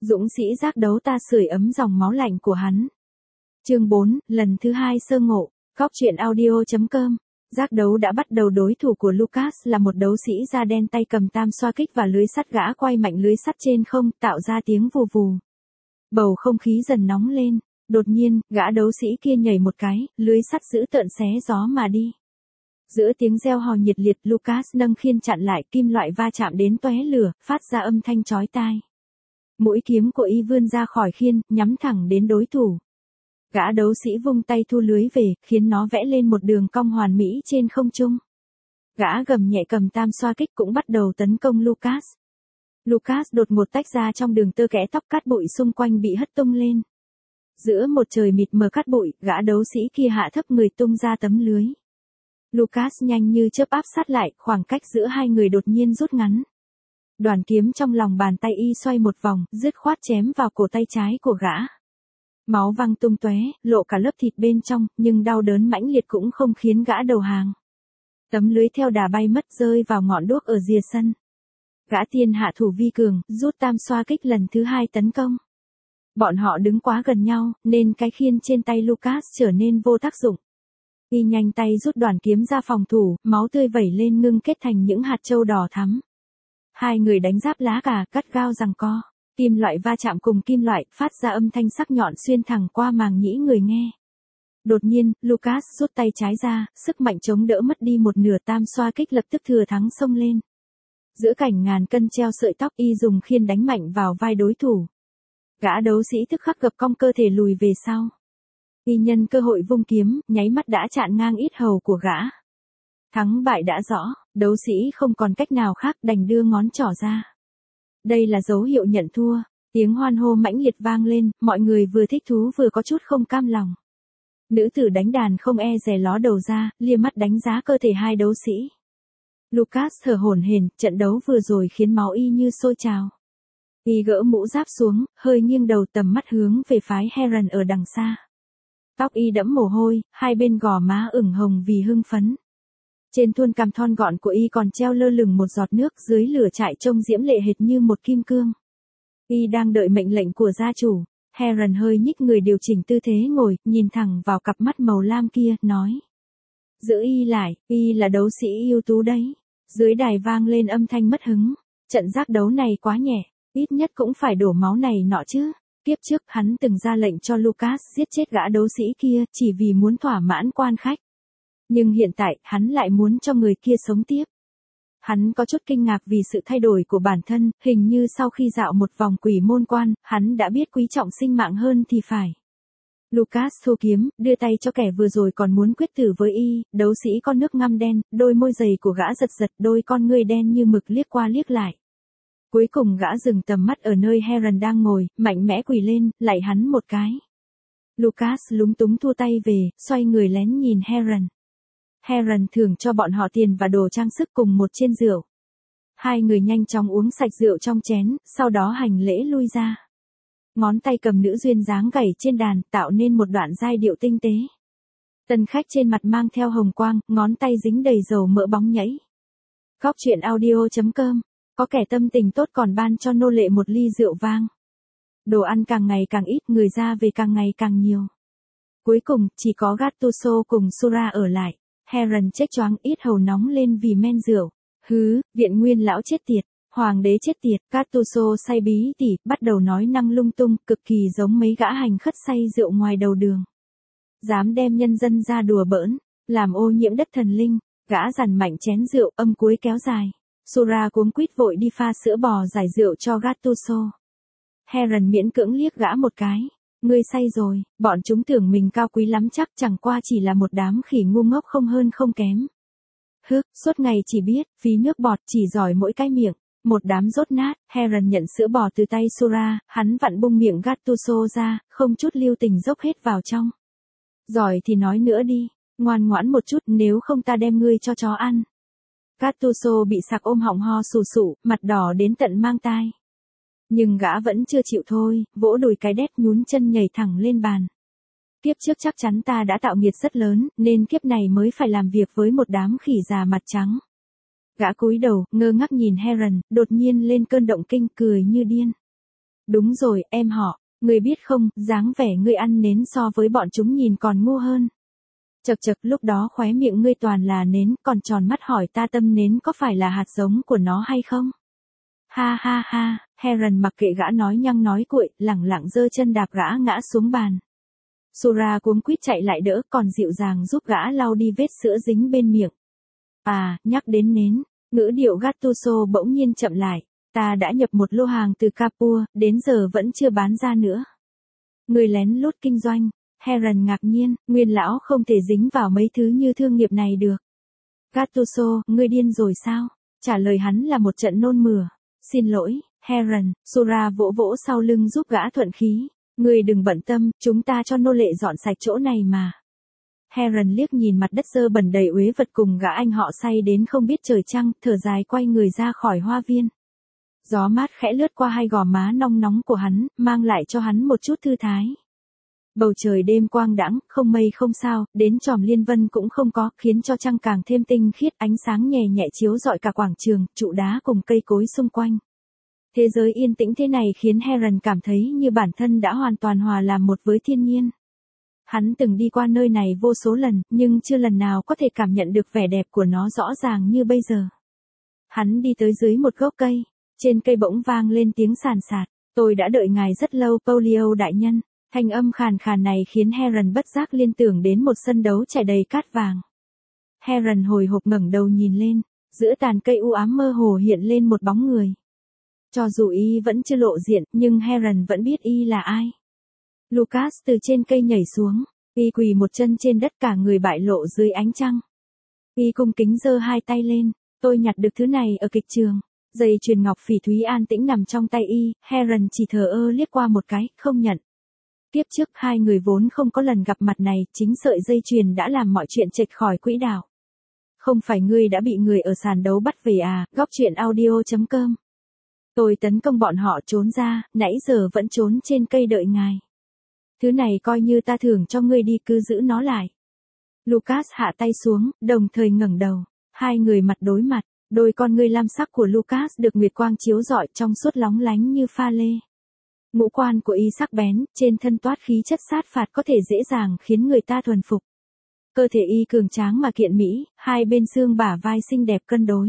Dũng sĩ giác đấu ta sưởi ấm dòng máu lạnh của hắn. Chương 4, lần thứ 2 sơ ngộ, Góc truyện audio.com. Giác đấu đã bắt đầu, đối thủ của Lucas là một đấu sĩ da đen tay cầm tam xoa kích và lưới sắt, gã quay mạnh lưới sắt trên không, tạo ra tiếng vù vù. Bầu không khí dần nóng lên, đột nhiên, gã đấu sĩ kia nhảy một cái, lưới sắt dữ tợn xé gió mà đi. Giữa tiếng reo hò nhiệt liệt, Lucas nâng khiên chặn lại, kim loại va chạm đến tóe lửa, phát ra âm thanh chói tai. Mũi kiếm của y vươn ra khỏi khiên, nhắm thẳng đến đối thủ. Gã đấu sĩ vung tay thu lưới về, khiến nó vẽ lên một đường cong hoàn mỹ trên không trung. Gã gầm nhẹ cầm tam xoa kích cũng bắt đầu tấn công Lucas. Lucas đột ngột tách ra trong đường tơ kẽ tóc, cát bụi xung quanh bị hất tung lên. Giữa một trời mịt mờ cát bụi, gã đấu sĩ kia hạ thấp người tung ra tấm lưới. Lucas nhanh như chớp áp sát lại, khoảng cách giữa hai người đột nhiên rút ngắn. Đoàn kiếm trong lòng bàn tay y xoay một vòng, dứt khoát chém vào cổ tay trái của gã. Máu văng tung tóe, lộ cả lớp thịt bên trong, nhưng đau đớn mãnh liệt cũng không khiến gã đầu hàng. Tấm lưới theo đà bay mất, rơi vào ngọn đuốc ở rìa sân. Gã tiên hạ thủ vi cường, rút tam xoa kích lần thứ 2 tấn công. Bọn họ đứng quá gần nhau, nên cái khiên trên tay Lucas trở nên vô tác dụng. Y nhanh tay rút đoàn kiếm ra phòng thủ, máu tươi vẩy lên ngưng kết thành những hạt châu đỏ thắm. Hai người đánh giáp lá cà, cắt gao giằng co. Kim loại va chạm cùng kim loại, phát ra âm thanh sắc nhọn xuyên thẳng qua màng nhĩ người nghe. Đột nhiên, Lucas rút tay trái ra, sức mạnh chống đỡ mất đi một nửa, tam xoa kích lập tức thừa thắng xông lên. Giữa cảnh ngàn cân treo sợi tóc, y dùng khiên đánh mạnh vào vai đối thủ. Gã đấu sĩ tức khắc gập cong cơ thể lùi về sau. Y nhân cơ hội vung kiếm, nháy mắt đã chặn ngang yết hầu của gã. Thắng bại đã rõ, đấu sĩ không còn cách nào khác, đành đưa ngón trỏ ra. Đây là dấu hiệu nhận thua, tiếng hoan hô mãnh liệt vang lên, mọi người vừa thích thú vừa có chút không cam lòng. Nữ tử đánh đàn không e dè ló đầu ra, lia mắt đánh giá cơ thể hai đấu sĩ. Lucas thở hổn hển, trận đấu vừa rồi khiến máu y như sôi trào. Y gỡ mũ giáp xuống, hơi nghiêng đầu, tầm mắt hướng về phái Heron ở đằng xa. Tóc y đẫm mồ hôi, hai bên gò má ửng hồng vì hưng phấn. Trên thuôn cằm thon gọn của y còn treo lơ lửng một giọt nước, dưới lửa trại trông diễm lệ hệt như một kim cương. Y đang đợi mệnh lệnh của gia chủ. Heron hơi nhích người điều chỉnh tư thế ngồi, nhìn thẳng vào cặp mắt màu lam kia, nói. Giữ y lại, y là đấu sĩ ưu tú đấy. Dưới đài vang lên âm thanh mất hứng. Trận giác đấu này quá nhẹ, ít nhất cũng phải đổ máu này nọ chứ. Kiếp trước hắn từng ra lệnh cho Lucas giết chết gã đấu sĩ kia, chỉ vì muốn thỏa mãn quan khách. Nhưng hiện tại, hắn lại muốn cho người kia sống tiếp. Hắn có chút kinh ngạc vì sự thay đổi của bản thân, hình như sau khi dạo một vòng quỷ môn quan, hắn đã biết quý trọng sinh mạng hơn thì phải. Lucas thu kiếm, đưa tay cho kẻ vừa rồi còn muốn quyết tử với y, đấu sĩ con nước ngăm đen, đôi môi dày của gã giật giật, đôi con ngươi đen như mực liếc qua liếc lại. Cuối cùng gã dừng tầm mắt ở nơi Heron đang ngồi, mạnh mẽ quỳ lên, lạy hắn một cái. Lucas lúng túng thua tay về, xoay người lén nhìn Heron. Heron thưởng cho bọn họ tiền và đồ trang sức cùng một chén rượu. Hai người nhanh chóng uống sạch rượu trong chén, sau đó hành lễ lui ra. Ngón tay cầm nữ duyên dáng gảy trên đàn, tạo nên một đoạn giai điệu tinh tế. Tân khách trên mặt mang theo hồng quang, ngón tay dính đầy dầu mỡ bóng nhảy. Góc truyện audio.com. Có kẻ tâm tình tốt còn ban cho nô lệ một ly rượu vang. Đồ ăn càng ngày càng ít, người ra về càng ngày càng nhiều. Cuối cùng, chỉ có Gattuso cùng Sura ở lại. Heron chết choáng, yết hầu nóng lên vì men rượu. Hứ, viện nguyên lão chết tiệt, hoàng đế chết tiệt. Gattuso say bí tỉ, bắt đầu nói năng lung tung, cực kỳ giống mấy gã hành khất say rượu ngoài đầu đường. Dám đem nhân dân ra đùa bỡn, làm ô nhiễm đất thần linh. Gã dằn mạnh chén rượu, âm cuối kéo dài. Sura cuống quýt vội đi pha sữa bò giải rượu cho Gattuso. Heron miễn cưỡng liếc gã một cái. Ngươi say rồi, bọn chúng tưởng mình cao quý lắm chắc, chẳng qua chỉ là một đám khỉ ngu ngốc không hơn không kém. Suốt ngày chỉ biết, phí nước bọt, chỉ giỏi mỗi cái miệng. Một đám dốt nát. Heron nhận sữa bò từ tay Sura, hắn vặn bung miệng Gattuso ra, không chút lưu tình dốc hết vào trong. Giỏi thì nói nữa đi, ngoan ngoãn một chút, nếu không ta đem ngươi cho chó ăn. Gattuso bị sặc ôm họng ho sù sụ, mặt đỏ đến tận mang tai. Nhưng gã vẫn chưa chịu thôi, vỗ đùi cái đét nhún chân nhảy thẳng lên bàn. Kiếp trước chắc chắn ta đã tạo nghiệt rất lớn, nên kiếp này mới phải làm việc với một đám khỉ già mặt trắng. Gã cúi đầu, ngơ ngác nhìn Heron, đột nhiên lên cơn động kinh, cười như điên. Đúng rồi, em họ, ngươi biết không, dáng vẻ ngươi ăn nến so với bọn chúng nhìn còn ngu hơn. Chật chật, lúc đó khóe miệng ngươi toàn là nến, còn tròn mắt hỏi ta tâm nến có phải là hạt giống của nó hay không? Ha ha ha, Heron mặc kệ gã nói nhăng nói cuội, lẳng lặng giơ chân đạp gã ngã xuống bàn. Sora cuống quýt chạy lại đỡ, còn dịu dàng giúp gã lau đi vết sữa dính bên miệng. À, nhắc đến nến, ngữ điệu Gattuso bỗng nhiên chậm lại. Ta đã nhập một lô hàng từ Capua, đến giờ vẫn chưa bán ra nữa. Người lén lút kinh doanh. Heron ngạc nhiên, Nguyên lão không thể dính vào mấy thứ như thương nghiệp này được. Gattuso, ngươi điên rồi sao? Trả lời hắn là một trận nôn mửa. Xin lỗi, Heron, Sora vỗ vỗ sau lưng giúp gã thuận khí. Ngươi đừng bận tâm, chúng ta cho nô lệ dọn sạch chỗ này mà. Heron liếc nhìn mặt đất dơ bẩn đầy uế vật cùng gã anh họ say đến không biết trời trăng, thở dài quay người ra khỏi hoa viên. Gió mát khẽ lướt qua hai gò má nong nóng của hắn, mang lại cho hắn một chút thư thái. Bầu trời đêm quang đãng, không mây không sao, đến chòm liên vân cũng không có, khiến cho trăng càng thêm tinh khiết, ánh sáng nhẹ nhẹ chiếu rọi cả quảng trường, trụ đá cùng cây cối xung quanh. Thế giới yên tĩnh thế này khiến Heron cảm thấy như bản thân đã hoàn toàn hòa làm một với thiên nhiên. Hắn từng đi qua nơi này vô số lần, nhưng chưa lần nào có thể cảm nhận được vẻ đẹp của nó rõ ràng như bây giờ. Hắn đi tới dưới một gốc cây, trên cây bỗng vang lên tiếng sàn sạt. Tôi đã đợi ngài rất lâu, Polio đại nhân. Thanh âm khàn khàn này khiến Heron bất giác liên tưởng đến một sân đấu trải đầy cát vàng. Heron hồi hộp ngẩng đầu nhìn lên, giữa tàn cây u ám mơ hồ hiện lên một bóng người. Cho dù y vẫn chưa lộ diện, nhưng Heron vẫn biết y là ai. Lucas từ trên cây nhảy xuống, y quỳ một chân trên đất cả người bại lộ dưới ánh trăng. Y cung kính giơ hai tay lên, tôi nhặt được thứ này ở kịch trường. Dây chuyền ngọc phỉ thúy an tĩnh nằm trong tay y, Heron chỉ thờ ơ liếc qua một cái, không nhận. Tiếp trước hai người vốn không có lần gặp mặt này, chính sợi dây chuyền đã làm mọi chuyện chệch khỏi quỹ đạo. Không phải ngươi đã bị người ở sàn đấu bắt về à, góc chuyện audio.com. Tôi tấn công bọn họ trốn ra, nãy giờ vẫn trốn trên cây đợi ngài. Thứ này coi như ta thưởng cho ngươi đi, cứ giữ nó lại. Lucas hạ tay xuống, đồng thời ngẩng đầu. Hai người mặt đối mặt, đôi con ngươi lam sắc của Lucas được nguyệt quang chiếu rọi trong suốt lóng lánh như pha lê. Ngũ quan của y sắc bén, trên thân toát khí chất sát phạt có thể dễ dàng khiến người ta thuần phục. Cơ thể y cường tráng mà kiện mỹ, hai bên xương bả vai xinh đẹp cân đối.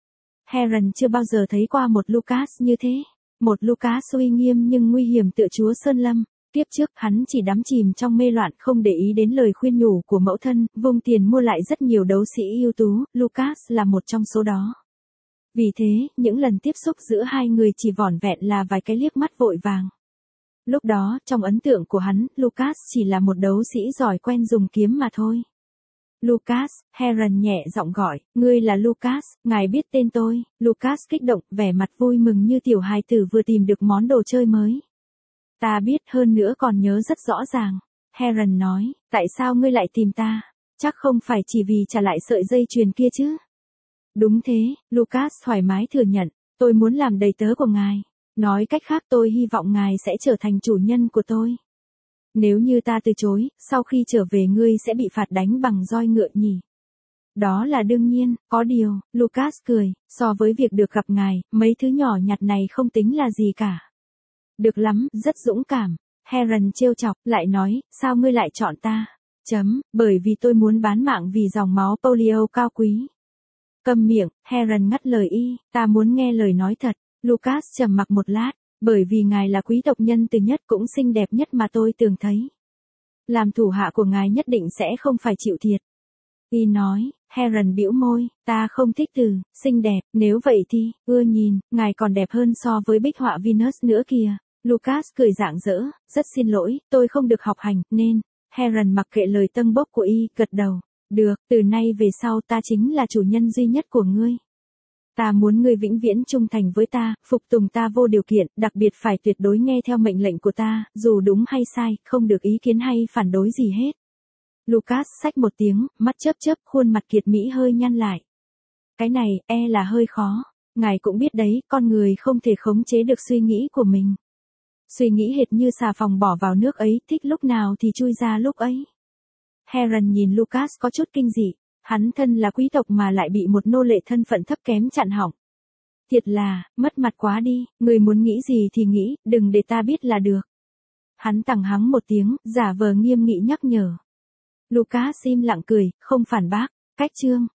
Heron chưa bao giờ thấy qua một Lucas như thế. Một Lucas uy nghiêm nhưng nguy hiểm tựa chúa Sơn Lâm. Tiếp trước hắn chỉ đắm chìm trong mê loạn không để ý đến lời khuyên nhủ của mẫu thân, vung tiền mua lại rất nhiều đấu sĩ ưu tú, Lucas là một trong số đó. Vì thế, những lần tiếp xúc giữa hai người chỉ vỏn vẹn là vài cái liếc mắt vội vàng. Lúc đó, trong ấn tượng của hắn, Lucas chỉ là một đấu sĩ giỏi quen dùng kiếm mà thôi. Lucas, Heron nhẹ giọng gọi, ngươi là Lucas, ngài biết tên tôi. Lucas kích động, vẻ mặt vui mừng như tiểu hài tử vừa tìm được món đồ chơi mới. Ta biết, hơn nữa còn nhớ rất rõ ràng. Heron nói, tại sao ngươi lại tìm ta? Chắc không phải chỉ vì trả lại sợi dây chuyền kia chứ? Đúng thế, Lucas thoải mái thừa nhận, tôi muốn làm đầy tớ của ngài. Nói cách khác tôi hy vọng ngài sẽ trở thành chủ nhân của tôi. Nếu như ta từ chối, sau khi trở về ngươi sẽ bị phạt đánh bằng roi ngựa nhỉ? Đó là đương nhiên, có điều, Lucas cười, so với việc được gặp ngài, mấy thứ nhỏ nhặt này không tính là gì cả. Được lắm, rất dũng cảm. Heron trêu chọc, lại nói, sao ngươi lại chọn ta? Bởi vì tôi muốn bán mạng vì dòng máu Polio cao quý. Câm miệng, Heron ngắt lời y, ta muốn nghe lời nói thật. Lucas trầm mặc một lát, bởi vì ngài là quý tộc nhân từ nhất cũng xinh đẹp nhất mà tôi từng thấy. Làm thủ hạ của ngài nhất định sẽ không phải chịu thiệt. Y nói, Heron bĩu môi, ta không thích từ, xinh đẹp, nếu vậy thì, ưa nhìn, ngài còn đẹp hơn so với bích họa Venus nữa kìa. Lucas cười rạng rỡ, rất xin lỗi, tôi không được học hành, nên, Heron mặc kệ lời tâng bốc của y, gật đầu, được, từ nay về sau ta chính là chủ nhân duy nhất của ngươi. Ta muốn ngươi vĩnh viễn trung thành với ta, phục tùng ta vô điều kiện, đặc biệt phải tuyệt đối nghe theo mệnh lệnh của ta, dù đúng hay sai, không được ý kiến hay phản đối gì hết. Lucas xách một tiếng, mắt chớp chớp, khuôn mặt kiệt mỹ hơi nhăn lại. Cái này, là hơi khó. Ngài cũng biết đấy, con người không thể khống chế được suy nghĩ của mình. Suy nghĩ hệt như xà phòng bỏ vào nước ấy, thích lúc nào thì chui ra lúc ấy. Heron nhìn Lucas có chút kinh dị. Hắn thân là quý tộc mà lại bị một nô lệ thân phận thấp kém chặn họng. Thiệt là, mất mặt quá đi, người muốn nghĩ gì thì nghĩ, đừng để ta biết là được. Hắn tằng hắng một tiếng, giả vờ nghiêm nghị nhắc nhở. Lucas im lặng cười, không phản bác. Cách chương